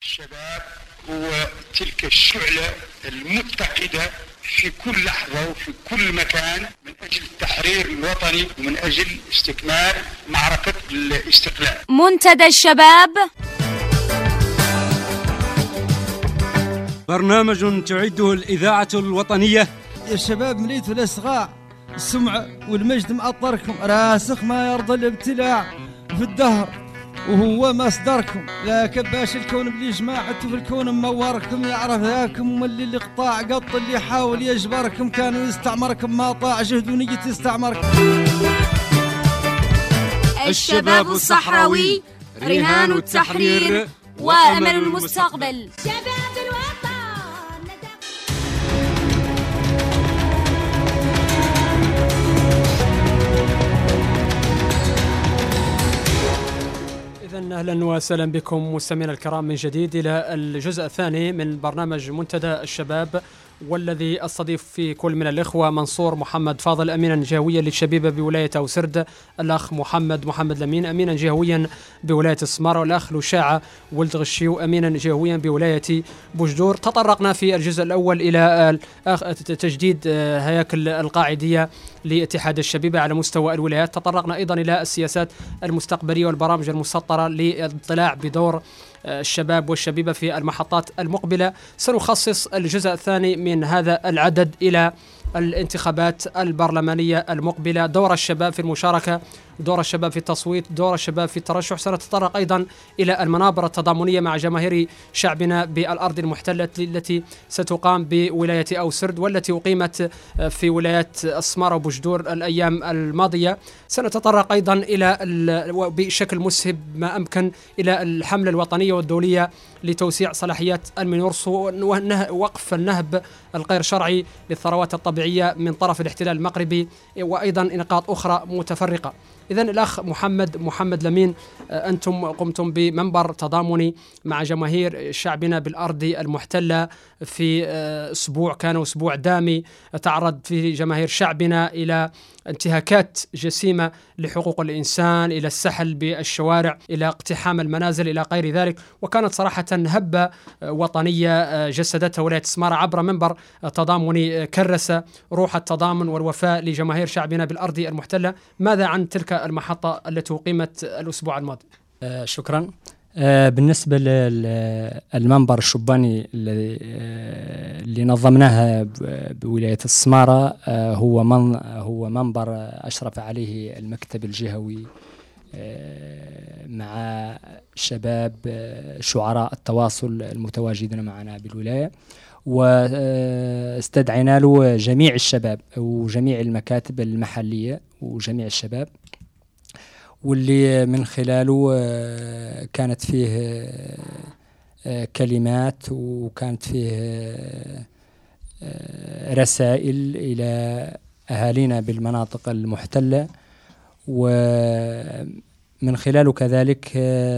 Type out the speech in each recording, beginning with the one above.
الشباب هو تلك الشعلة المتقدة في كل لحظة وفي كل مكان من أجل التحرير الوطني ومن أجل استكمال معركة الاستقلال. منتدى الشباب، برنامج تعده الإذاعة الوطنية. يا شباب مليتوا الأصغاء، السمعة والمجد مأطركم، راسخ ما يرضى الابتلاع في الدهر وهو مصدركم. لا كباش الكون بلي جماعته في الكون موركم، يعرف ذاكم وملي الإقطاع قط اللي يحاول يجبركم، كانوا يستعمركم ما طاع جهد ونية يستعمركم. الشباب الصحراوي رهان التحرير وأمل المستقبل. أهلا وسهلا بكم مستمعينا الكرام من جديد إلى الجزء الثاني من برنامج منتدى الشباب، والذي أستضيف في كل من الإخوة منصور محمد فاضل أمينا جهويا للشبيبة بولاية أوسرد، الأخ محمد لمين أمينا جهويا بولاية السمارة، والأخ لشاعة ولد غشيو أمينا جهويا بولاية بوجدور. تطرقنا في الجزء الأول إلى تجديد هياكل القاعدية لاتحاد الشبيبة على مستوى الولايات. تطرقنا أيضا إلى السياسات المستقبلية والبرامج المسطرة للاطلاع بدور الشباب والشبيبة في المحطات المقبلة. سنخصص الجزء الثاني من هذا العدد إلى الانتخابات البرلمانية المقبلة، دور الشباب في المشاركة، دور الشباب في التصويت، دور الشباب في الترشح. سنتطرق أيضا إلى المنابر التضامنية مع جماهير شعبنا بالأرض المحتلة التي ستقام بولاية أوسرد والتي أقيمت في ولايات السمارة وبوجدور الأيام الماضية. سنتطرق أيضا إلى بشكل مسهب ما أمكن إلى الحملة الوطنية والدولية لتوسيع صلاحيات المينورس ووقف النهب الغير شرعي للثروات الطبيعية من طرف الاحتلال المغربي، وأيضا نقاط أخرى متفرقة. إذن الأخ محمد لمين، أنتم قمتم بمنبر تضامني مع جماهير شعبنا بالأرض المحتلة في أسبوع كان أسبوع دامي تعرض فيه جماهير شعبنا إلى انتهاكات جسيمة لحقوق الإنسان، إلى السحل بالشوارع، إلى اقتحام المنازل، إلى غير ذلك. وكانت صراحة هبة وطنية جسدتها ولاية السمارة عبر منبر تضامني كرس روح التضامن والوفاء لجماهير شعبنا بالأرض المحتلة. ماذا عن تلك المحطة التي أقيمت الأسبوع الماضي؟ شكرا. بالنسبة للمنبر الشباني اللي نظمناه بولاية السمارة، هو منبر أشرف عليه المكتب الجهوي مع شباب شعراء التواصل المتواجدين معنا بالولاية، واستدعينا له جميع الشباب وجميع المكاتب المحلية وجميع الشباب، واللي من خلاله كانت فيه كلمات وكانت فيه رسائل إلى أهالينا بالمناطق المحتلة، ومن خلاله كذلك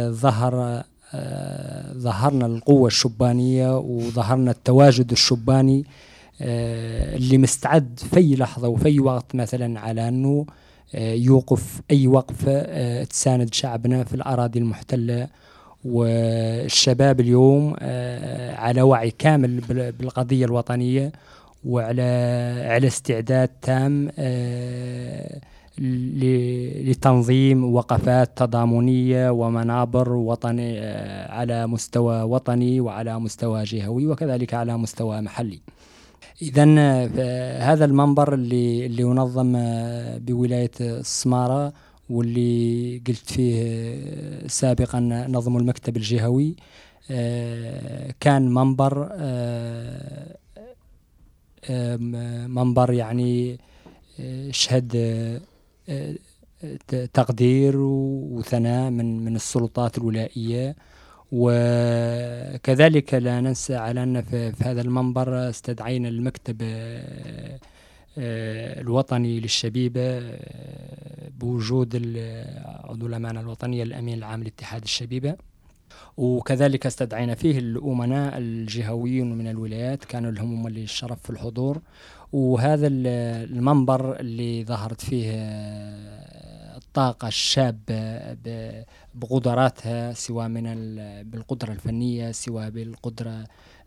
ظهرنا القوة الشبانية وظهرنا التواجد الشباني اللي مستعد في لحظة وفي وقت مثلا على أنه يوقف أي وقفة تساند شعبنا في الأراضي المحتلة. والشباب اليوم على وعي كامل بالقضية الوطنية وعلى استعداد تام لتنظيم وقفات تضامنية ومنابر وطني على مستوى وطني وعلى مستوى جهوي وكذلك على مستوى محلي. إذن هذا المنبر اللي ينظم بولاية السمارة واللي قلت فيه سابقا نظم المكتب الجهوي، كان منبر يعني شهد تقدير وثناء من السلطات الولائية. وكذلك لا ننسى على أن في هذا المنبر استدعينا المكتب الوطني للشبيبة بوجود عضو الأمانة الوطنية الأمين العام لاتحاد الشبيبة، وكذلك استدعينا فيه الأمناء الجهويين من الولايات كانوا لهم اللي الشرف في الحضور. وهذا المنبر اللي ظهرت فيه الطاقة الشابة بقدراتها، سواء بالقدرة الفنية، سواء بالقدرة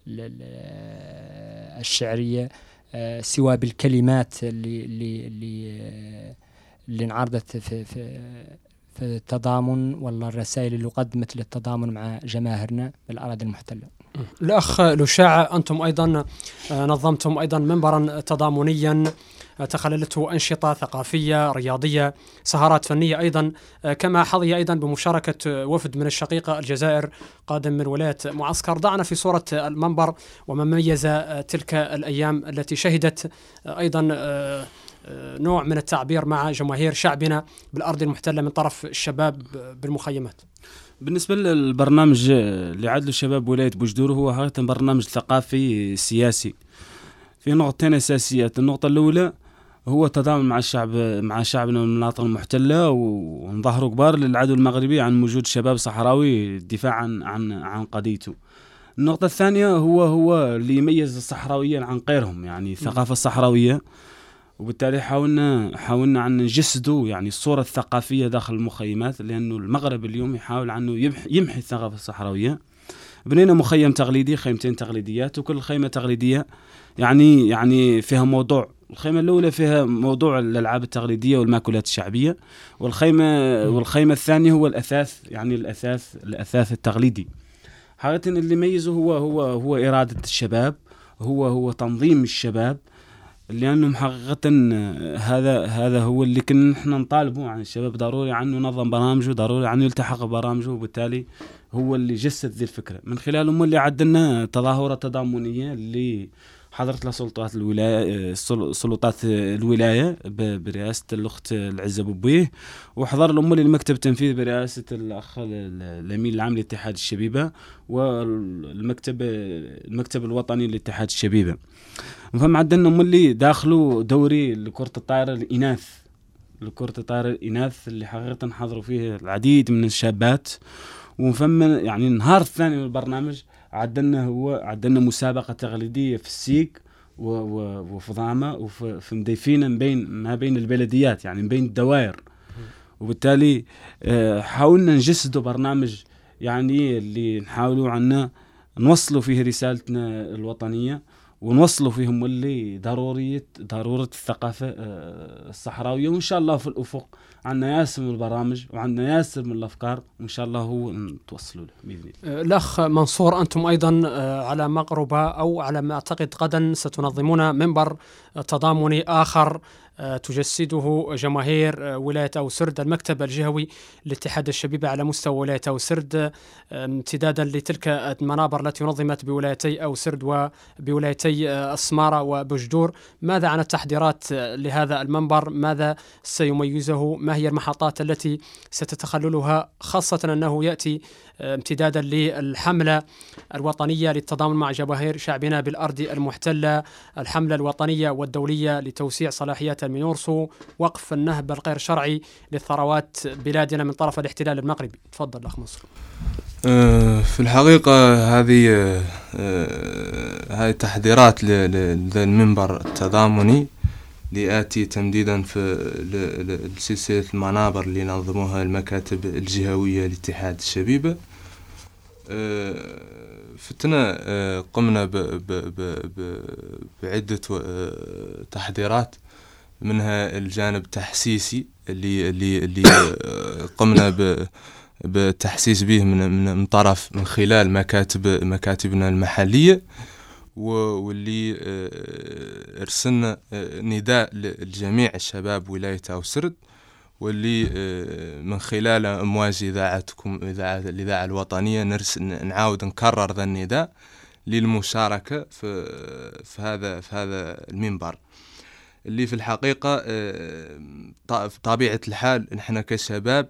الشعرية، سواء بالكلمات اللي انعرضت في التضامن، ولا الرسائل اللي قدمت للتضامن مع جماهيرنا بالأراضي المحتلة. الأخ لشاع، أنتم أيضا نظمتم أيضا منبرا تضامنيا تخللته أنشطة ثقافية رياضية سهرات فنية أيضا، كما حظي أيضا بمشاركة وفد من الشقيقة الجزائر قادم من ولاية معسكر. ضعنا في صورة المنبر وما ميز تلك الأيام التي شهدت أيضا نوع من التعبير مع جماهير شعبنا بالأرض المحتلة من طرف الشباب بالمخيمات. بالنسبة للبرنامج اللي عدل الشباب ولاية بوجدور، هو حقيقة برنامج ثقافي سياسي في نقطتين أساسيات. النقطة الأولى هو تضامن مع شعبنا من المناطق المحتلة، ونظهروا كبار للعدو المغربي عن وجود شباب صحراوي دفاعا عن قضيته. النقطة الثانية هو اللي يميز الصحراويين عن غيرهم، يعني الثقافة الصحراوية، وبالتالي حاولنا أن نجسدوا يعني الصورة الثقافية داخل المخيمات، لأنه المغرب اليوم يحاول أنه يمحي الثقافة الصحراوية. بنينا مخيم تقليدي، خيمتين تقليديات، وكل خيمة تقليدية يعني فيها موضوع. الخيمة الأولى فيها موضوع الألعاب التقليدية والمأكولات الشعبية، والخيمة الثانية هو الأثاث، يعني الأثاث التقليدي. حقيقة اللي يميزه هو إرادة الشباب، هو تنظيم الشباب، لأنه حقيقة هذا هو اللي كنا نحن نطالبه عن الشباب، ضروري عنه نظم برامجه، ضروري عنه يلتحق ببرامجه، وبالتالي هو اللي جسد ذي الفكرة. من خلالهم اللي عدلنا تظاهرة تضامنية اللي حضرت لها سلطات الولاية برئاسة الأخت العزة بوبيه، وحضر الأم للمكتب التنفيذي برئاسة الأخ الأمين العام لاتحاد الشبيبة، والمكتب الوطني لاتحاد الشبيبة. فهم عدلنا اللي داخلوا دوري لكرة الطائرة الإناث اللي حقيقة حضروا فيه العديد من الشابات. وفهم يعني النهار الثاني من البرنامج عدلنا مسابقة تقليدية في السيق وفي ضامة وفي مديفينة ما بين البلديات، يعني بين الدوائر. وبالتالي حاولنا نجسدوا برنامج يعني اللي نحاولوا عنا نوصلوا فيه رسالتنا الوطنية، ونوصلوا فيهم اللي ضرورة الثقافة الصحراوية. وإن شاء الله في الأفق عندنا ياسر من البرامج وعندنا ياسر من الأفكار، وإن شاء الله هو نتوصلوا له بإذن الله. الأخ منصور، أنتم أيضا على مقربة أو على ما أعتقد غدا ستنظمون منبر تضامني آخر تجسده جماهير ولاية أو سرد، المكتب الجهوي لاتحاد الشبيبة على مستوى ولاية أو سرد، امتدادا لتلك المنابر التي نظمت بولايتي أو سرد وبولايتي السمارة وبوجدور. ماذا عن التحضيرات لهذا المنبر؟ ماذا سيميزه؟ ما هي المحطات التي ستتخللها، خاصة أنه يأتي امتدادا للحملة الوطنية للتضامن مع جماهير شعبنا بالأرض المحتلة، الحملة الوطنية والدولية لتوسيع صلاحيات المينورسو، وقف النهب الغير شرعي للثروات بلادنا من طرف الاحتلال المغربي. تفضل أخ مصر. في الحقيقة هذه تحضيرات للمنبر التضامني لآتي تمديدا في سلسلة المنابر اللي نظموها المكاتب الجهوية لاتحاد الشبيبة. فتنا قمنا بعدة تحضيرات، منها الجانب التحسيسي اللي قمنا بالتحسيس به من خلال مكاتبنا المحلية، واللي ارسلنا نداء لجميع الشباب ولاية أو سرد، واللي من خلال أمواج إذاعتكم الإذاعة الوطنية نعاود نكرر ذا النداء للمشاركة في هذا المنبر، اللي في الحقيقة بطبيعة الحال نحن كشباب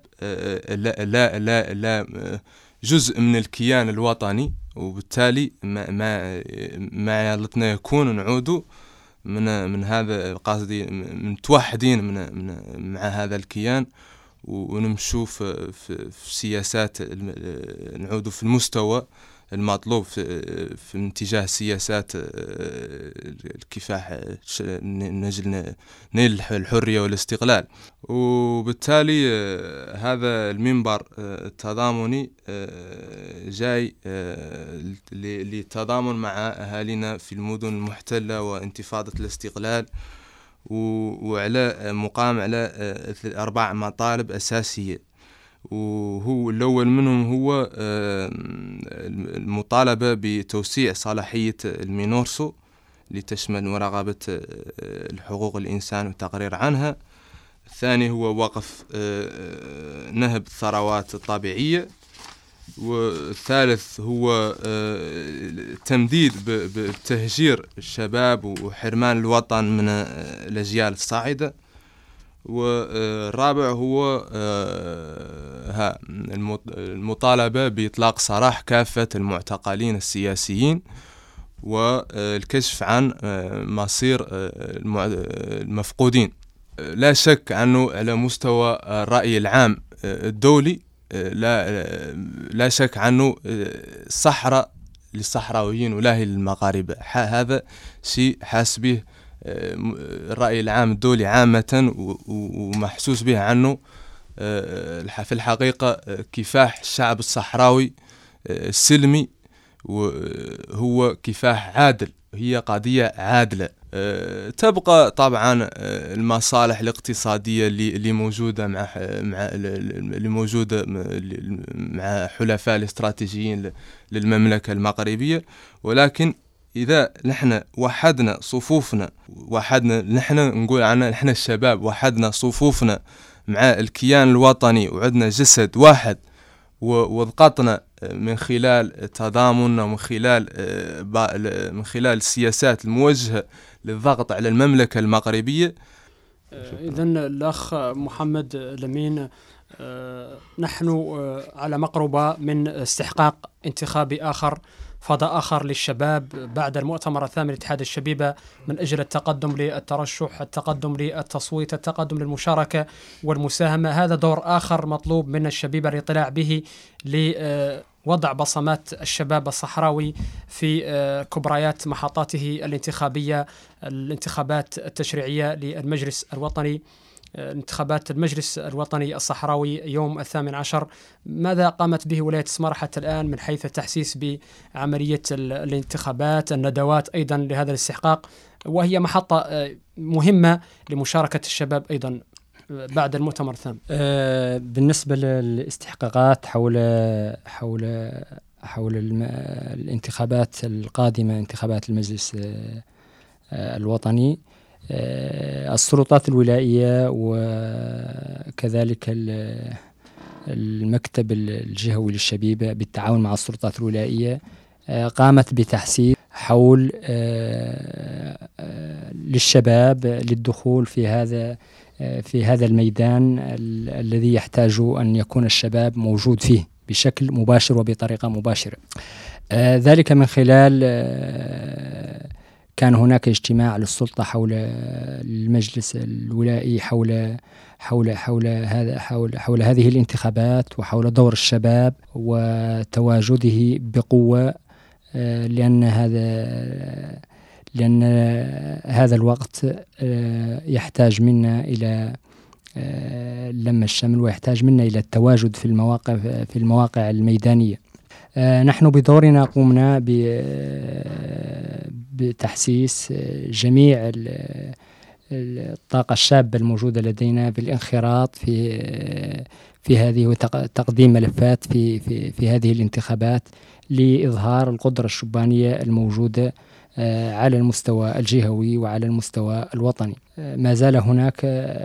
لا جزء من الكيان الوطني، وبالتالي ما يلتنا يكون نعودوا من هذا قصدي متوحدين مع هذا الكيان، ونمشوا في سياسات، نعودوا في المستوى المطلوب في اتجاه سياسات الكفاح نيل الحرية والاستقلال. وبالتالي هذا المنبر التضامني جاي للتضامن مع أهالينا في المدن المحتلة وانتفاضة الاستقلال، وعلى مقام على 4 مطالب أساسية. وهو الأول منهم هو المطالبة بتوسيع صلاحية المينورسو لتشمل مراقبة الحقوق الإنسان والتقرير عنها. الثاني هو وقف نهب الثروات الطبيعية. والثالث هو التمديد بتهجير الشباب وحرمان الوطن من الأجيال الصاعدة. والرابع هو المطالبة بإطلاق سراح كافة المعتقلين السياسيين والكشف عن مصير المفقودين. لا شك أنه على مستوى الرأي العام الدولي لا شك أنه الصحراء للصحراويين ولا هي للمغاربة. هذا شيء حاس به الرأي العام الدولي عامة ومحسوس به عنه. في الحقيقة كفاح الشعب الصحراوي السلمي وهو كفاح عادل، هي قضية عادلة. تبقى طبعا المصالح الاقتصادية اللي موجودة مع حلفاء الاستراتيجيين للمملكة المغربية، ولكن إذا نحن وحدنا صفوفنا، نحن نقول عننا نحن الشباب وحدنا صفوفنا مع الكيان الوطني وعدنا جسد واحد وضغطنا من خلال تضامننا ومن خلال السياسات الموجهة للضغط على المملكة المغربية. إذن الأخ محمد لمين، نحن على مقربة من استحقاق انتخابي آخر، فضاء آخر للشباب بعد المؤتمر الثامن لاتحاد الشبيبة من أجل التقدم للترشح، التقدم للتصويت، التقدم للمشاركة والمساهمة. هذا دور آخر مطلوب من الشبيبة الاطلاع به لوضع بصمات الشباب الصحراوي في كبريات محطاته الانتخابية، الانتخابات التشريعية للمجلس الوطني، انتخابات المجلس الوطني الصحراوي يوم 18. ماذا قامت به ولاية سمارة حتى الآن من حيث التحسيس بعملية الانتخابات، الندوات أيضا لهذا الاستحقاق، وهي محطة مهمة لمشاركة الشباب أيضا بعد المؤتمر الثامن؟ بالنسبة للاستحقاقات حول الانتخابات القادمة، انتخابات المجلس الوطني، السلطات الولائية وكذلك المكتب الجهوي للشبيبة بالتعاون مع السلطات الولائية قامت بتحسين حول للشباب للدخول في هذا الميدان الذي يحتاج أن يكون الشباب موجود فيه بشكل مباشر وبطريقة مباشرة. ذلك من خلال كان هناك اجتماع للسلطة حول المجلس الولائي حول هذه الانتخابات وحول دور الشباب وتواجده بقوة، لأن هذا الوقت يحتاج منا إلى لم الشمل ويحتاج منا إلى التواجد في المواقع الميدانية. نحن بدورنا قمنا بتحسيس جميع الطاقة الشابة الموجودة لدينا بالانخراط في هذه وتقديم ملفات في هذه الانتخابات لإظهار القدرة الشبانية الموجودة على المستوى الجهوي وعلى المستوى الوطني. ما زال هناك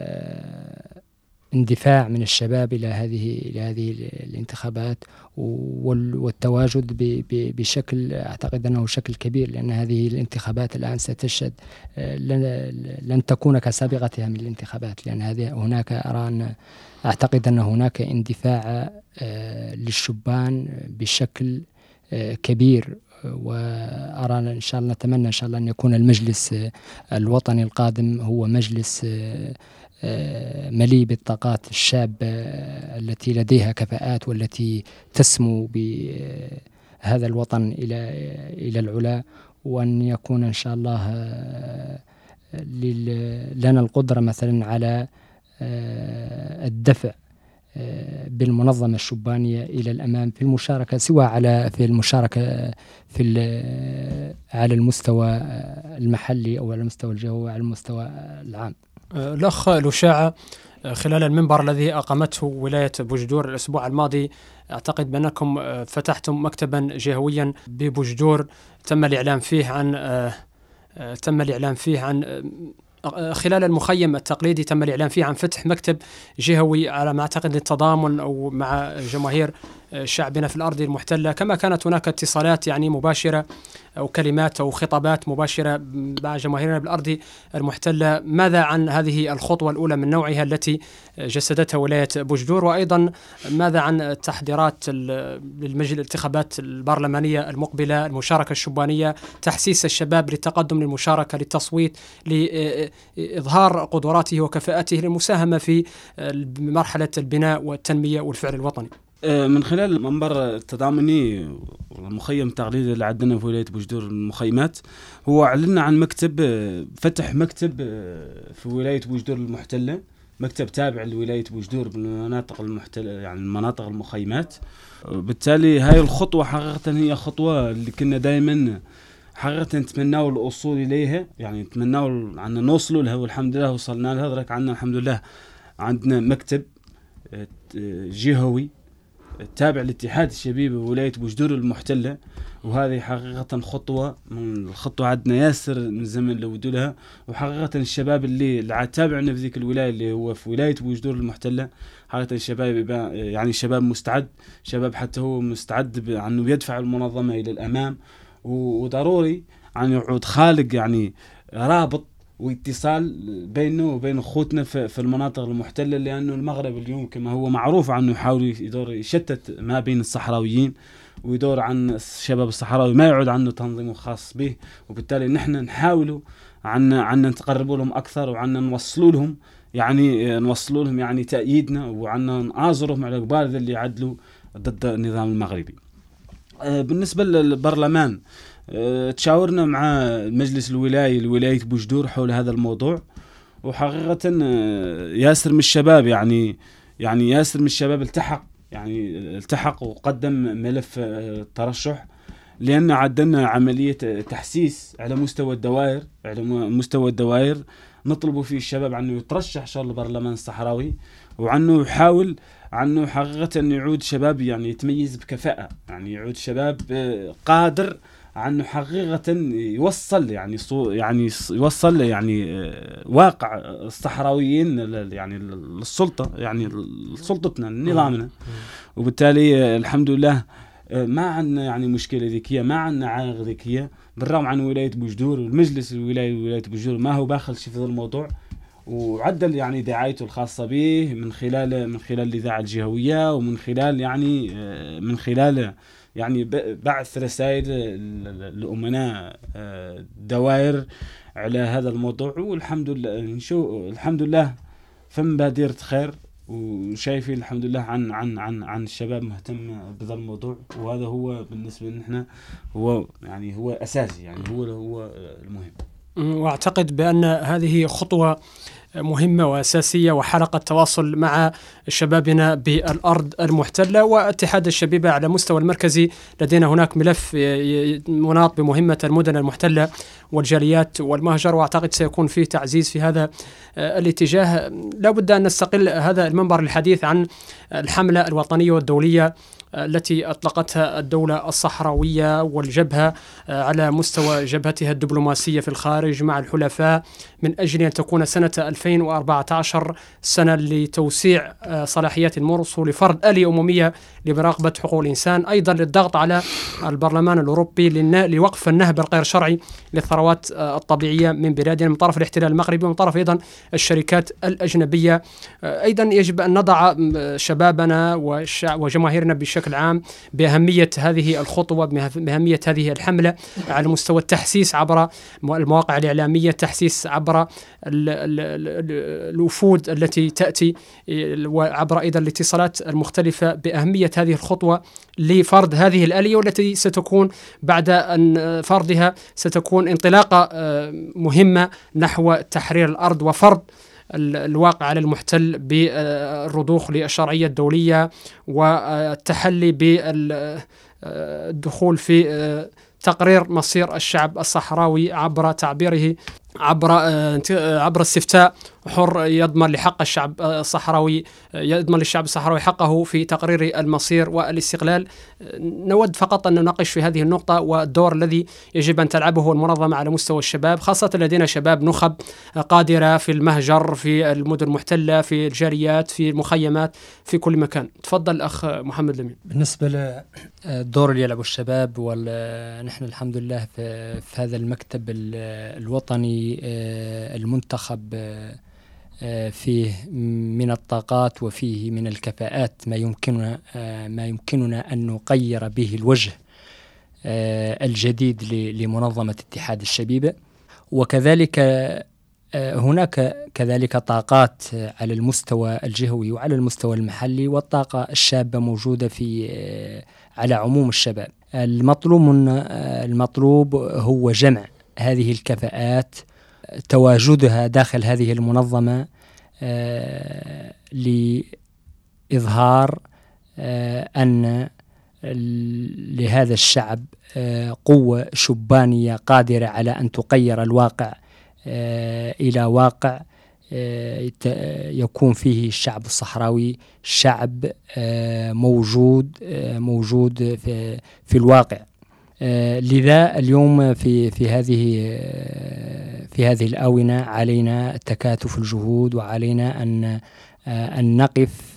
اندفاع من الشباب إلى هذه الانتخابات والتواجد بشكل أعتقد أنه شكل كبير، لأن هذه الانتخابات الآن ستشهد لن تكون كسابقتها من الانتخابات، لأن هناك أعتقد أن هناك اندفاع للشبان بشكل كبير. وأرانا إن شاء الله نتمنى إن شاء الله أن يكون المجلس الوطني القادم هو مجلس مليء بالطاقات الشابة التي لديها كفاءات والتي تسمو هذا الوطن إلى العلا، وأن يكون إن شاء الله لنا القدرة مثلا على الدفع بالمنظمة الشبانية إلى الأمام في المشاركة، سواء على المستوى المحلي أو على المستوى الجهوي أو على المستوى العام. الأخ لشاعة، خلال المنبر الذي أقامته ولاية بوجدور الأسبوع الماضي، أعتقد بأنكم فتحتم مكتبا جهويا ببوجدور تم الإعلان فيه عن خلال المخيم التقليدي تم الإعلان فيه عن فتح مكتب جهوي على ما أعتقد للتضامن أو مع جماهير شعبنا في الأرض المحتلة، كما كانت هناك اتصالات يعني مباشرة أو كلمات أو خطابات مباشرة مع جماهيرنا بالأرض المحتلة. ماذا عن هذه الخطوة الأولى من نوعها التي جسدتها ولاية بوجدور؟ وأيضا ماذا عن التحضيرات الانتخابات البرلمانية المقبلة، المشاركة الشبانية، تحسيس الشباب للتقدم، للمشاركة، للتصويت، لإظهار قدراته وكفاءته للمساهمة في مرحلة البناء والتنمية والفعل الوطني؟ من خلال المنبر التضامني والمخيم التقليدي اللي عندنا في ولاية بوجدور المخيمات، هو أعلنا عن فتح مكتب في ولاية بوجدور المحتلة، مكتب تابع لولاية بوجدور بالمناطق المحتلة، يعني مناطق المخيمات. بالتالي هاي الخطوة حقيقة هي خطوة اللي كنا دائما حقيقة نتمناه الوصول إليها، يعني نتمناه أن نوصلوا لها، والحمد لله وصلنا لها. ذلك عندنا الحمد لله عندنا مكتب جهوي تابع لاتحاد الشبيبة بولاية بوجدور المحتلة، وهذه حقيقة خطوة من الخطوة عندنا ياسر من زمن لو لها. وحقيقة الشباب اللي تابعنا في ذيك الولاية اللي هو في ولاية بوجدور المحتلة، حقيقة الشباب يعني شباب مستعد، شباب حتى هو مستعد أنه يدفع المنظمة إلى الأمام، وضروري أن يعود خالق يعني رابط واتصال بينه وبين اخوتنا في المناطق المحتلة، لأنه المغرب اليوم كما هو معروف عنه يحاول يدور يشتت ما بين الصحراويين، ويدور عن الشباب الصحراوي ما يعود عنه تنظيم خاص به. وبالتالي نحن نحاول عنا نتقرب لهم أكثر، وعنا نوصلوا لهم يعني تأييدنا، وعنا نآزرهم على قبال اللي يعدلوا ضد النظام المغربي. بالنسبة للبرلمان، تشاورنا مع مجلس لولاية بوجدور حول هذا الموضوع، وحقيقة ياسر من الشباب يعني ياسر من الشباب التحق وقدم ملف ترشح، لأن عندنا عملية تحسيس على مستوى الدوائر نطلب فيه الشباب عنه يترشح شر البرلمان الصحراوي، وعنه يحاول عنه حقيقة أن يعود شباب يعني يتميز بكفاءة، يعني يعود شباب قادر عنه حقيقة يوصل واقع الصحراويين يعني للسلطة، يعني لسلطتنا نظامنا. وبالتالي الحمد لله ما عندنا يعني مشكلة ذكية، ما عندنا عائق ذكية، بالرغم عن ولاية بوجدور والمجلس ولاية بوجدور ما هو باخل شيء في هذا الموضوع، وعدل يعني دعايته الخاصة به من خلال الإذاعة الجهوية، ومن خلال يعني بعث رسائل لأمناء دوائر على هذا الموضوع. والحمد لله الحمد لله فم بادرة خير، وشايفين الحمد لله عن الشباب مهتم بهذا الموضوع، وهذا هو بالنسبة لنا هو أساسي، يعني هو المهم. وأعتقد بأن هذه خطوة مهمة وأساسية وحلقة تواصل مع شبابنا بالأرض المحتلة واتحاد الشبيبة على مستوى المركزي. لدينا هناك ملف مناط بمهمة المدن المحتلة والجاليات والمهجر، وأعتقد سيكون فيه تعزيز في هذا الاتجاه. لا بد أن نستقل هذا المنبر للحديث عن الحملة الوطنية والدولية التي أطلقتها الدولة الصحراوية والجبهة على مستوى جبهتها الدبلوماسية في الخارج مع الحلفاء، من أجل أن تكون سنة 2014 سنة لتوسيع صلاحيات المرسل ولفرض آلية أممية لمراقبة حقوق الإنسان، أيضا للضغط على البرلمان الأوروبي لوقف النهب الغير شرعي للثروات الطبيعية من بلادنا من طرف الاحتلال المغربي ومن طرف أيضا الشركات الأجنبية. أيضا يجب أن نضع شبابنا وجماهيرنا بشكل بشكل عام بأهمية هذه الخطوة، بأهمية هذه الحملة على مستوى التحسيس عبر المواقع الإعلامية، تحسيس عبر الوفود التي تأتي، وعبر أيضا الاتصالات المختلفة بأهمية هذه الخطوة لفرض هذه الآلية، والتي ستكون بعد أن فرضها ستكون انطلاقة مهمة نحو تحرير الأرض وفرض الواقع على المحتل بالرضوخ للشرعية الدولية، والتحلي بالدخول في تقرير مصير الشعب الصحراوي عبر تعبيره عبر استفتاء حر يضمن لحق الشعب الصحراوي، يضمن للشعب الصحراوي حقه في تقرير المصير والاستقلال. نود فقط أن نناقش في هذه النقطة والدور الذي يجب أن تلعبه المنظمة على مستوى الشباب، خاصة لدينا شباب نخب قادرة في المهجر، في المدن المحتلة، في الجاليات، في المخيمات، في كل مكان. تفضل الأخ محمد لمين. بالنسبة للدور اللي يلعبه الشباب، ونحن الحمد لله في هذا المكتب الوطني المنتخب فيه من الطاقات وفيه من الكفاءات ما يمكننا أن نغير به الوجه الجديد لمنظمة اتحاد الشبيبة. وكذلك هناك كذلك طاقات على المستوى الجهوي وعلى المستوى المحلي، والطاقة الشابة موجودة على عموم الشباب. المطلوب هو جمع هذه الكفاءات، تواجدها داخل هذه المنظمة لإظهار أن لهذا الشعب قوة شبانية قادرة على أن تغير الواقع إلى واقع يكون فيه الشعب الصحراوي شعب موجود في الواقع. لذا اليوم في هذه الآونة علينا تكاتف الجهود، وعلينا أن نقف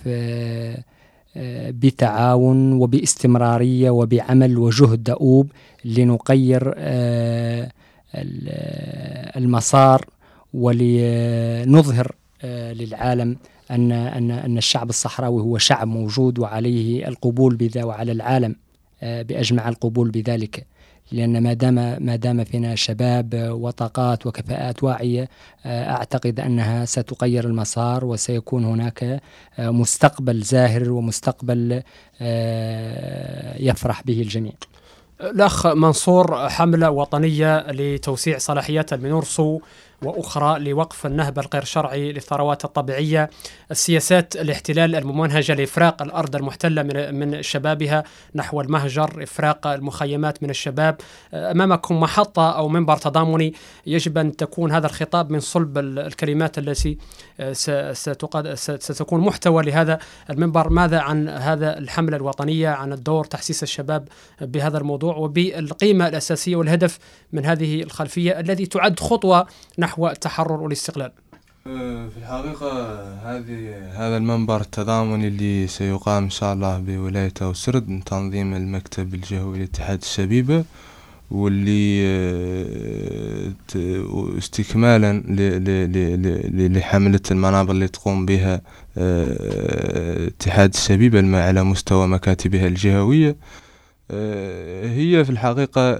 بتعاون وباستمرارية وبعمل وجهد دؤوب لنغير المسار، ولنظهر للعالم أن الشعب الصحراوي هو شعب موجود وعليه القبول بذا، وعلى العالم بأجمع القبول بذلك. لأن ما دام فينا شباب وطاقات وكفاءات واعية، أعتقد أنها ستغير المسار، وسيكون هناك مستقبل زاهر ومستقبل يفرح به الجميع. الأخ منصور، حملة وطنية لتوسيع صلاحيات المينورسو وأخرى لوقف النهب الغير شرعي للثروات الطبيعية، السياسات الاحتلال الممنهجة لإفراق الأرض المحتلة من شبابها نحو المهجر، إفراق المخيمات من الشباب. أمامكم محطة أو منبر تضامني، يجب أن تكون هذا الخطاب من صلب الكلمات التي ستكون محتوى لهذا المنبر. ماذا عن هذا الحملة الوطنية، عن الدور تحسيس الشباب بهذا الموضوع وبالقيمة الأساسية والهدف من هذه الخلفية الذي تعد خطوة نحو التحرر والاستقلال؟ في الحقيقة هذا المنبر التضامني اللي سيقام إن شاء الله بولاية أوسرد من تنظيم المكتب الجهوي لاتحاد الشبيبة، واللي استكمالا لحملة المنابر اللي تقوم بها اتحاد الشبيبة على مستوى مكاتبها الجهوية، هي في الحقيقة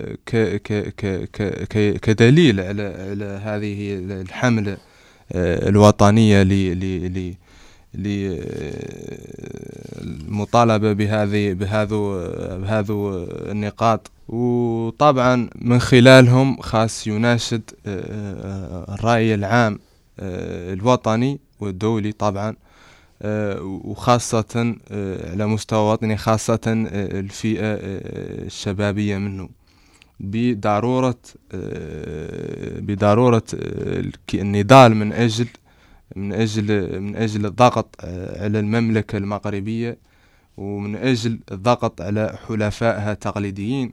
كدليل على هذه الحملة الوطنية للمطالبة بهذه النقاط. وطبعا من خلالهم خاص يناشد الرأي العام الوطني والدولي طبعا، وخاصة على مستوى وطني، خاصة الفئة الشبابية منه، بضرورة النضال من أجل الضغط على المملكة المغربية، ومن أجل الضغط على حلفائها التقليديين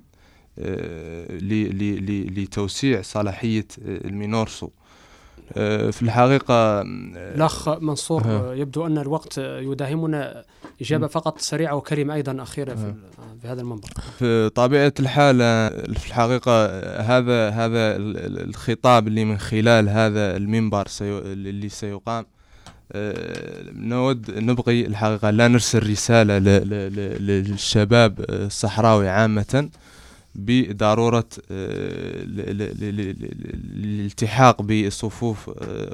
لتوسيع صلاحية المينورسو. في الحقيقة الأخ منصور، يبدو أن الوقت يداهمنا. إجابة فقط سريعة وكلمة أيضا أخيرة في هذا المنبر. في طبيعة الحال في الحقيقة هذا الخطاب اللي من خلال هذا المنبر اللي سيقام نبغي الحقيقة لا نرسل رسالة للشباب الصحراوي عامة بضرورة الالتحاق بصفوف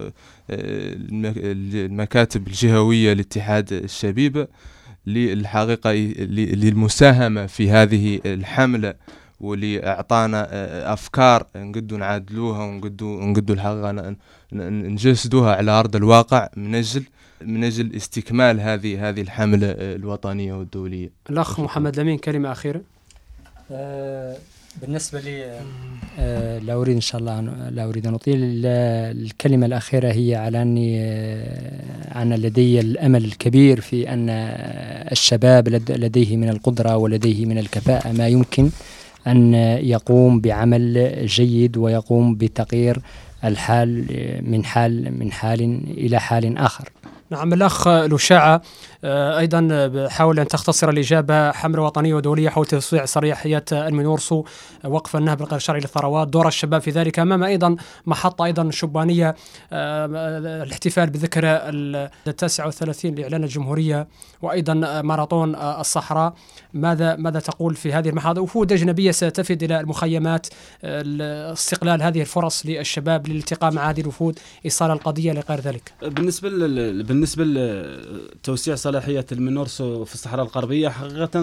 المكاتب الجهوية لاتحاد الشبيبة للحقيقة للمساهمة في هذه الحملة، واللي أعطانا أفكار نقدو نعادلوها ونقدو الحقيقة نجسدوها على أرض الواقع من أجل استكمال هذه الحملة الوطنية والدولية. الأخ محمد لمين، كلمة أخيرة. بالنسبة لي لا أريد إن شاء الله لا أريد أن أطيل. الكلمة الأخيرة هي على أني أنا لدي الأمل الكبير في أن الشباب لديه من القدرة ولديه من الكفاءة ما يمكن أن يقوم بعمل جيد ويقوم بتغيير الحال من حال إلى حال آخر. نعم. الأخ لشاعة أيضا حاول أن تختصر الإجابة. حملة وطنية ودولية حول توسيع صلاحيات المنورسو، وقف النهب الغير شرعي للثروات، دور الشباب في ذلك، أمام أيضا محطة أيضا شبانية، الاحتفال بذكرى 39 لإعلان الجمهورية، وأيضا ماراثون الصحراء. ماذا تقول في هذه المحاضر؟ وفود أجنبية ستفد إلى المخيمات، استقلال هذه الفرص للشباب للالتقاء مع هذه الوفود، إيصال القضية لغير ذلك. بالنسبة لتوسيع صلاحية المنورسو في الصحراء الغربية، حقيقة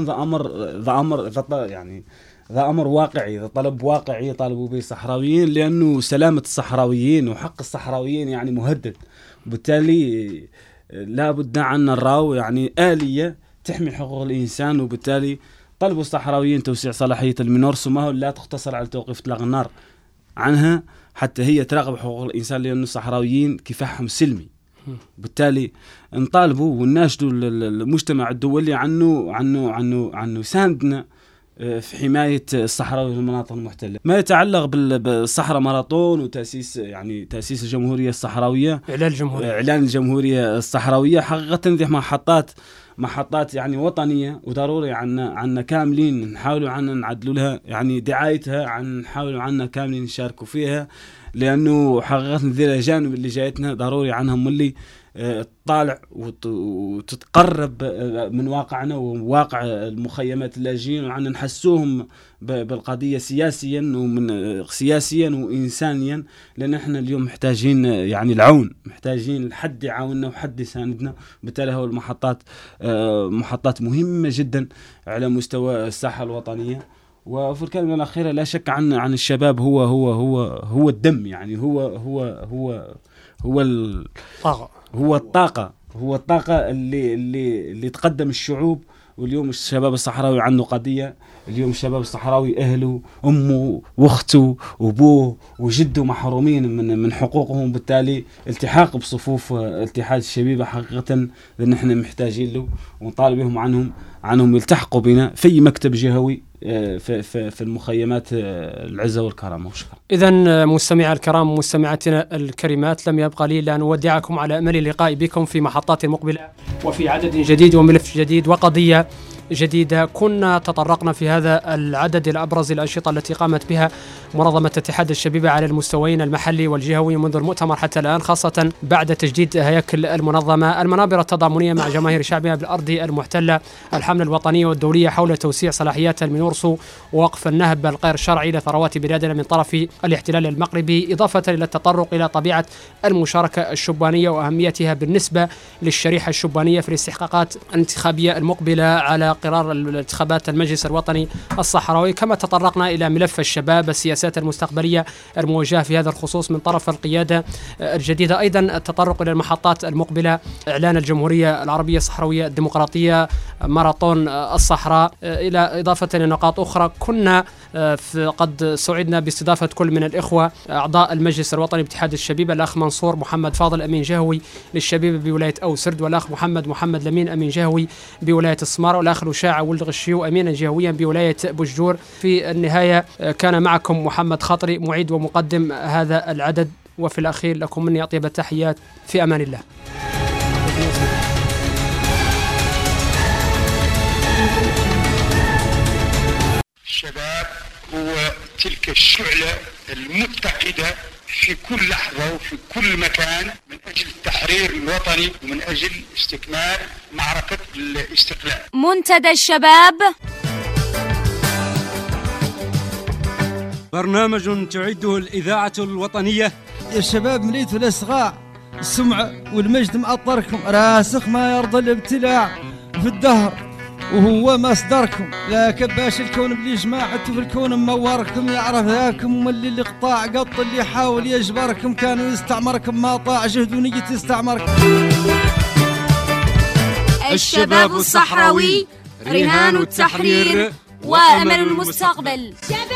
ذا أمر واقعي، ذا طلب واقعي طالبوا به الصحراويين، لأنه سلامة الصحراويين وحق الصحراويين يعني مهدد، وبالتالي لا بد أن نراو يعني آلية تحمي حقوق الإنسان. وبالتالي طلبوا الصحراويين توسيع صلاحية المنورسو، ما هو لا تقتصر على توقيف إطلاق النار عنها، حتى هي تراقب حقوق الإنسان، لأن الصحراويين كفاحهم سلمي. بالتالي نطالبوا ونناشدوا المجتمع الدولي عنه يساندنا في حماية الصحراء والمناطق المحتلة. ما يتعلق بالصحراء ماراثون وتأسيس تأسيس الجمهورية الصحراوية، إعلان الجمهورية الصحراوية، حقيقة ذي محطات يعني وطنية، وضروري عنا كاملين نحاولوا عنا نعدلوا لها يعني دعايتها، نحاولوا عنا كاملين نشاركوا فيها، لأنه حقيقة ذي الأجانب اللي جايتنا ضروري عنهم اللي تطالع وتتقرب من واقعنا وواقع المخيمات اللاجئين، وعنا نحسوهم بالقضية سياسيا وإنسانيا، لأن احنا اليوم محتاجين يعني العون، محتاجين حد يعاوننا وحد يساندنا. بالتالي هو محطات مهمة جدا على مستوى الساحة الوطنية. وفي الكلمة الأخيرة لا شك عن الشباب هو الدم، يعني هو الطاقة اللي تقدم الشعوب. واليوم الشباب الصحراوي عنده قضية، اليوم الشباب الصحراوي أهله أمه واخته وابوه وجده محرومين من حقوقهم، بالتالي التحاق بصفوف اتحاد الشبيبة حقيقة لأن احنا محتاجين له، ونطالب بهم عنهم يلتحقوا بنا في مكتب جهوي في المخيمات العزة والكرامة. وشكرا. إذن مستمعي الكرام ومستمعاتنا الكريمات، لم يبقى لي إلا أن أودعكم على أمل اللقاء بكم في محطات مقبلة وفي عدد جديد وملف جديد وقضية جديدة. كنا تطرقنا في هذا العدد إلى أبرز الأنشطة التي قامت بها منظمة اتحاد الشبيبة على المستويين المحلي والجهوي منذ المؤتمر حتى الآن، خاصة بعد تجديد هياكل المنظمة، المنابر التضامنية مع جماهير شعبها بالأرض المحتلة، الحملة الوطنية والدولية حول توسيع صلاحيات المنورسو، ووقف النهب الغير شرعي لثروات بلادنا من طرف الاحتلال المغربي، إضافة إلى التطرق إلى طبيعة المشاركة الشبانية وأهميتها بالنسبة للشريحة الشبانية في الاستحقاقات الانتخابية المقبلة على قرار الانتخابات المجلس الوطني الصحراوي. كما تطرقنا إلى ملف الشباب، السياسات المستقبلية الموجهة في هذا الخصوص من طرف القيادة الجديدة، أيضا التطرق إلى المحطات المقبلة، إعلان الجمهورية العربية الصحراوية الديمقراطية، ماراثون الصحراء، إلى إضافة إلى نقاط أخرى. كنا قد سعدنا باستضافة كل من الإخوة أعضاء المجلس الوطني باتحاد الشبيبة، الأخ منصور محمد فاضل أمين جهوي للشبيبة بولاية أوسرد، والأخ محمد لمين أمين جهوي بولاية السمارة، والأخ لشاعة ولد غشيو أمينا جهويا بولاية بوجدور. في النهاية كان معكم محمد خاطري معيد ومقدم هذا العدد، وفي الأخير لكم مني أطيب التحيات، في أمان الله. الشباب هو تلك الشعلة المتقدة في كل لحظة وفي كل مكان من أجل التحرير الوطني ومن أجل استكمال معركة الاستقلال. منتدى الشباب، برنامج تعده الإذاعة الوطنية. يا شباب مليتوا الأصغاء، السمع والمجد مأطركم، راسخ ما يرضى الابتلاع في الدهر وهو مصدركم، لا كباش الكون بلي جماعته في الكون موركم، يعرف ذاكم وملي القطاع قط اللي يحاول يجبركم، كانوا يستعمركم ما طاع جهد ونية يستعمركم. الشباب الصحراوي، رهان التحرير وأمل المستقبل.